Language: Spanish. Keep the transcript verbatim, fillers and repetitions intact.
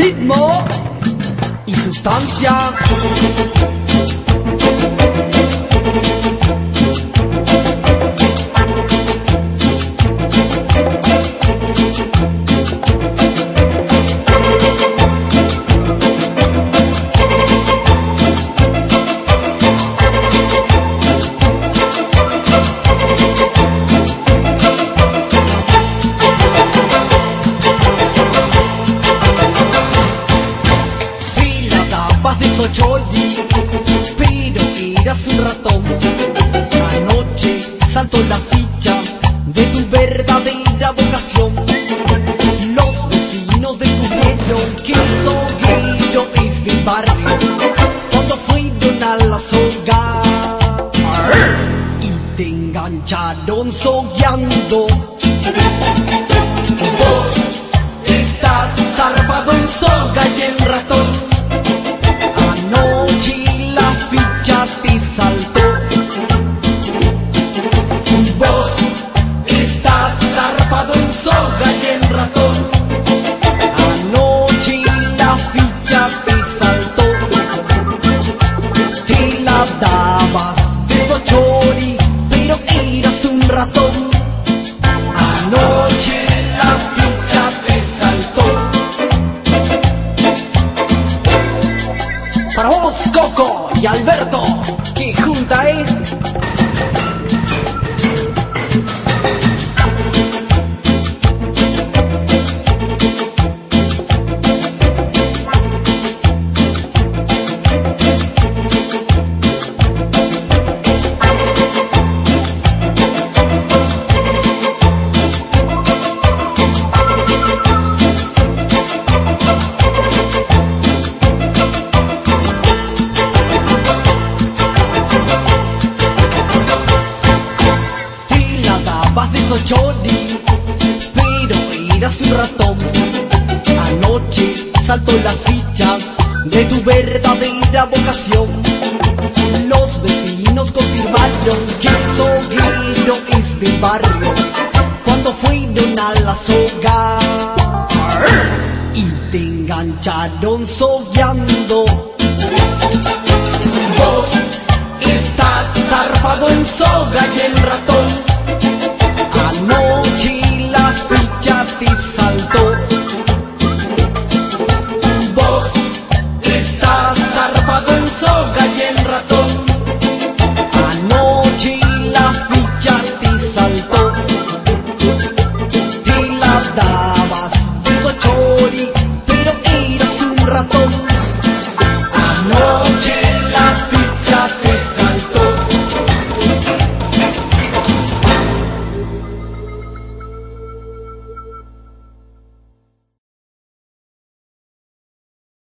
ritmo y sustancia. Pero eras un ratón. Anoche saltó la ficha de tu verdadera vocación. Los vecinos descubrieron que el soguero es del barrio cuando fueron a la soga y te engancharon sogueando. Vos estás zarpado en soga y en ratón. Anoche la ficha te saltó. Vos estás zarpado en soga y en ratón. Anoche la ficha te saltó. Te la dabas de sochori, pero eras un ratón. Anoche la ficha te saltó. Para vos, Coco y Alberto, que junta es. De sochori, pero eras un ratón. Anoche saltó la ficha de tu verdadera vocación. Los vecinos confirmaron que el soguero es del barrio cuando fueron a la soga y te engancharon sogueando. Vos estás zarpado en soga y en ratón. Anoche la ficha te saltó. Vos estás zarpado en soga y en ratón. Anoche la ficha te saltó. Te la dabas de sochori, pero eras un ratón. Anoche